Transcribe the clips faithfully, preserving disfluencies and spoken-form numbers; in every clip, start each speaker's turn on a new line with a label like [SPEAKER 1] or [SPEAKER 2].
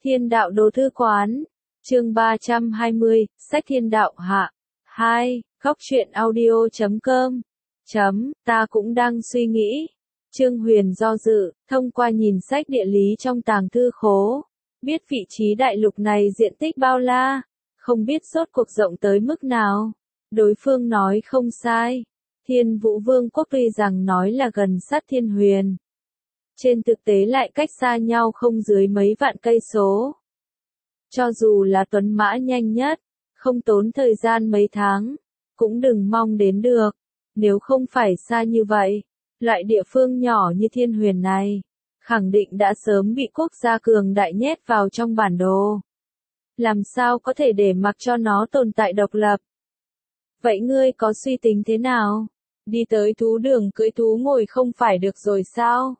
[SPEAKER 1] Thiên đạo đồ thư quán, chương ba trăm hai mươi, sách thiên đạo hạ. hai, góc truyện audio chấm com. Chấm, ta cũng đang suy nghĩ. Trương Huyền do dự, thông qua nhìn sách địa lý trong tàng thư khố. Biết vị trí đại lục này diện tích bao la, không biết rốt cuộc rộng tới mức nào. Đối phương nói không sai. Thiên Vũ Vương quốc tuy rằng nói là gần sát Thiên Huyền, trên thực tế lại cách xa nhau không dưới mấy vạn cây số. Cho dù là tuấn mã nhanh nhất, không tốn thời gian mấy tháng, cũng đừng mong đến được. Nếu không phải xa như vậy, loại địa phương nhỏ như Thiên Huyền này, khẳng định đã sớm bị quốc gia cường đại nhét vào trong bản đồ. Làm sao có thể để mặc cho nó tồn tại độc lập? Vậy ngươi có suy tính thế nào? Đi tới thú đường cưỡi thú ngồi không phải được rồi sao?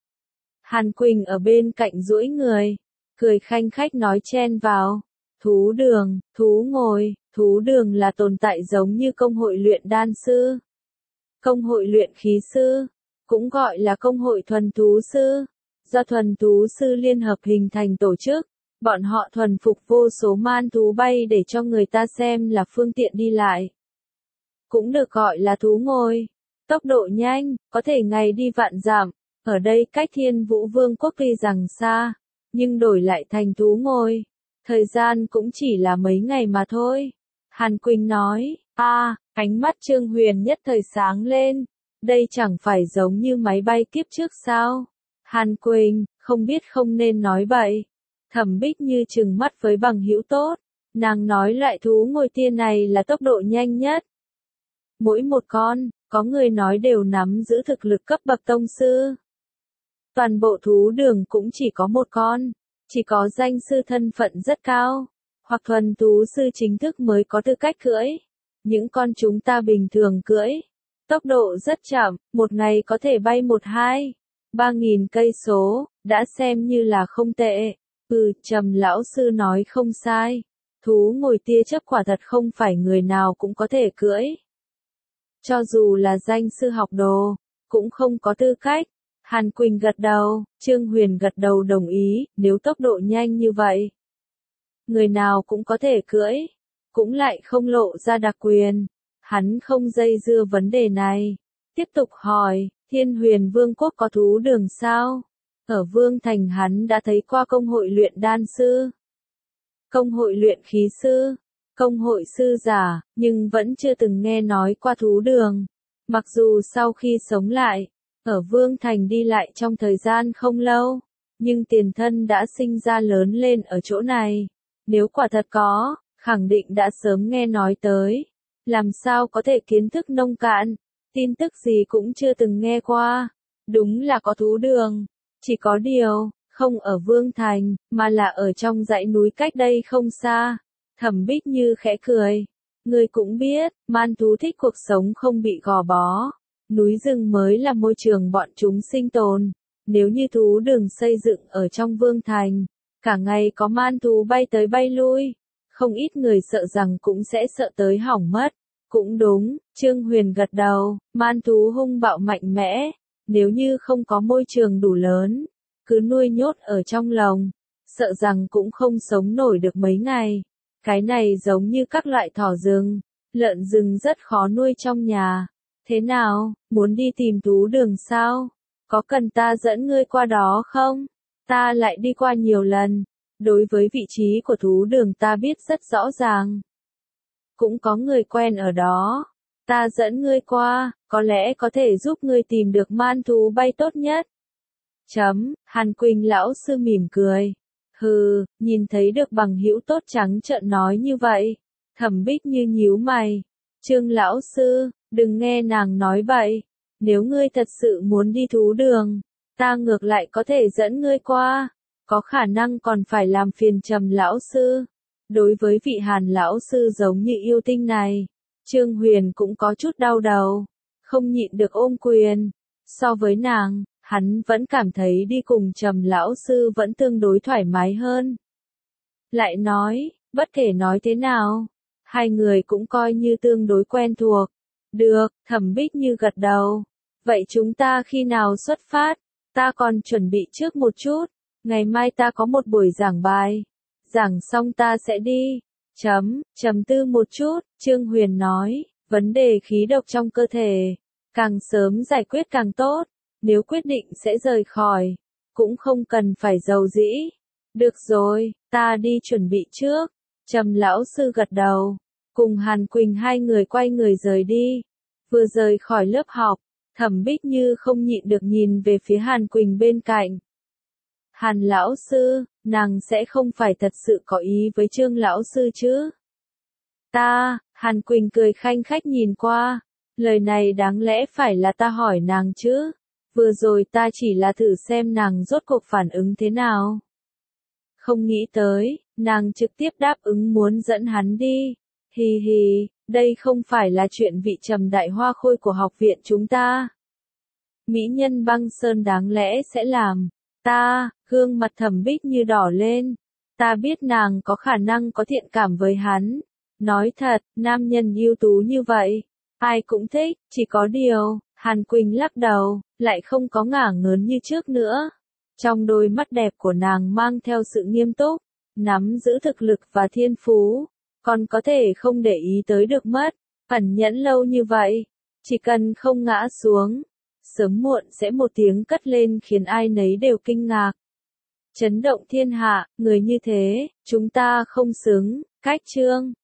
[SPEAKER 1] Hàn Quỳnh ở bên cạnh duỗi người, cười khanh khách nói chen vào. Thú đường, thú ngồi, thú đường là tồn tại giống như công hội luyện đan sư, công hội luyện khí sư, cũng gọi là công hội thuần thú sư. Do thuần thú sư liên hợp hình thành tổ chức, bọn họ thuần phục vô số man thú bay để cho người ta xem là phương tiện đi lại. Cũng được gọi là thú ngồi. Tốc độ nhanh, có thể ngày đi vạn dặm. Ở đây cách Thiên Vũ Vương quốc tuy rằng xa, nhưng đổi lại thành thú ngồi, thời gian cũng chỉ là mấy ngày mà thôi. Hàn Quỳnh nói, a, ánh mắt Trương Huyền nhất thời sáng lên, đây chẳng phải giống như máy bay kiếp trước sao? Hàn Quỳnh, không biết không nên nói bậy. Thẩm Bích Như trừng mắt với bằng hữu tốt, nàng nói loại thú ngồi tiên này là tốc độ nhanh nhất. Mỗi một con, có người nói đều nắm giữ thực lực cấp bậc tông sư. Toàn bộ thú đường cũng chỉ có một con, chỉ có danh sư thân phận rất cao, hoặc thuần thú sư chính thức mới có tư cách cưỡi. Những con chúng ta bình thường cưỡi, tốc độ rất chậm, một ngày có thể bay một hai, ba nghìn cây số, đã xem như là không tệ. Ừ, Trầm lão sư nói không sai, thú ngồi tia chớp quả thật không phải người nào cũng có thể cưỡi. Cho dù là danh sư học đồ, cũng không có tư cách. Hàn Quỳnh gật đầu, Trương Huyền gật đầu đồng ý, nếu tốc độ nhanh như vậy, người nào cũng có thể cưỡi, cũng lại không lộ ra đặc quyền. Hắn không dây dưa vấn đề này, tiếp tục hỏi, Thiên Huyền Vương quốc có thú đường sao? Ở Vương Thành hắn đã thấy qua công hội luyện đan sư, công hội luyện khí sư, công hội sư giả, nhưng vẫn chưa từng nghe nói qua thú đường. Mặc dù sau khi sống lại, ở Vương Thành đi lại trong thời gian không lâu, nhưng tiền thân đã sinh ra lớn lên ở chỗ này. Nếu quả thật có, khẳng định đã sớm nghe nói tới. Làm sao có thể kiến thức nông cạn, tin tức gì cũng chưa từng nghe qua. Đúng là có thú đường, chỉ có điều, không ở Vương Thành, mà là ở trong dãy núi cách đây không xa. Thẩm Bích Như khẽ cười. Người cũng biết, man thú thích cuộc sống không bị gò bó. Núi rừng mới là môi trường bọn chúng sinh tồn. Nếu như thú đường xây dựng ở trong Vương Thành, cả ngày có man thú bay tới bay lui, không ít người sợ rằng cũng sẽ sợ tới hỏng mất. Cũng đúng, Trương Huyền gật đầu, man thú hung bạo mạnh mẽ, nếu như không có môi trường đủ lớn, cứ nuôi nhốt ở trong lồng, sợ rằng cũng không sống nổi được mấy ngày. Cái này giống như các loại thỏ rừng, lợn rừng rất khó nuôi trong nhà. Thế nào, muốn đi tìm thú đường sao? Có cần ta dẫn ngươi qua đó không? Ta lại đi qua nhiều lần. Đối với vị trí của thú đường ta biết rất rõ ràng. Cũng có người quen ở đó. Ta dẫn ngươi qua, có lẽ có thể giúp ngươi tìm được man thú bay tốt nhất. Chấm, Hàn Quỳnh lão sư mỉm cười. Hừ, nhìn thấy được bằng hữu tốt trắng trợn nói như vậy. Thẩm Bích Như nhíu mày. Trương lão sư, đừng nghe nàng nói bậy. Nếu ngươi thật sự muốn đi thú đường, ta ngược lại có thể dẫn ngươi qua. Có khả năng còn phải làm phiền Trầm lão sư. Đối với vị Hàn lão sư giống như yêu tinh này, Trương Huyền cũng có chút đau đầu, không nhịn được ôm quyền. So với nàng, hắn vẫn cảm thấy đi cùng Trầm lão sư vẫn tương đối thoải mái hơn. Lại nói, bất kể nói thế nào, hai người cũng coi như tương đối quen thuộc. Được, Thẩm Bích Như gật đầu. Vậy chúng ta khi nào xuất phát? Ta còn chuẩn bị trước một chút. Ngày mai ta có một buổi giảng bài. Giảng xong ta sẽ đi. Chấm, trầm tư một chút, Trương Huyền nói, vấn đề khí độc trong cơ thể, càng sớm giải quyết càng tốt, nếu quyết định sẽ rời khỏi, cũng không cần phải giàu dĩ. Được rồi, ta đi chuẩn bị trước. Trầm lão sư gật đầu, cùng Hàn Quỳnh hai người quay người rời đi. Vừa rời khỏi lớp học, Thẩm Bích Như không nhịn được nhìn về phía Hàn Quỳnh bên cạnh. Hàn lão sư, nàng sẽ không phải thật sự có ý với Trương lão sư chứ? Ta, Hàn Quỳnh cười khanh khách nhìn qua, lời này đáng lẽ phải là ta hỏi nàng chứ, vừa rồi ta chỉ là thử xem nàng rốt cuộc phản ứng thế nào. Không nghĩ tới, nàng trực tiếp đáp ứng muốn dẫn hắn đi, hì hì, đây không phải là chuyện vị Trầm đại hoa khôi của học viện chúng ta. Mỹ nhân băng sơn đáng lẽ sẽ làm. Ta, gương mặt Thẩm Bích Như đỏ lên. Ta biết nàng có khả năng có thiện cảm với hắn. Nói thật, nam nhân ưu tú như vậy, ai cũng thích, chỉ có điều, Hàn Quỳnh lắc đầu, lại không có ngả ngớn như trước nữa. Trong đôi mắt đẹp của nàng mang theo sự nghiêm túc, nắm giữ thực lực và thiên phú, còn có thể không để ý tới được mất, ẩn nhẫn lâu như vậy, chỉ cần không ngã xuống, sớm muộn sẽ một tiếng cất lên khiến ai nấy đều kinh ngạc. Chấn động thiên hạ, người như thế, chúng ta không xứng, cách chương.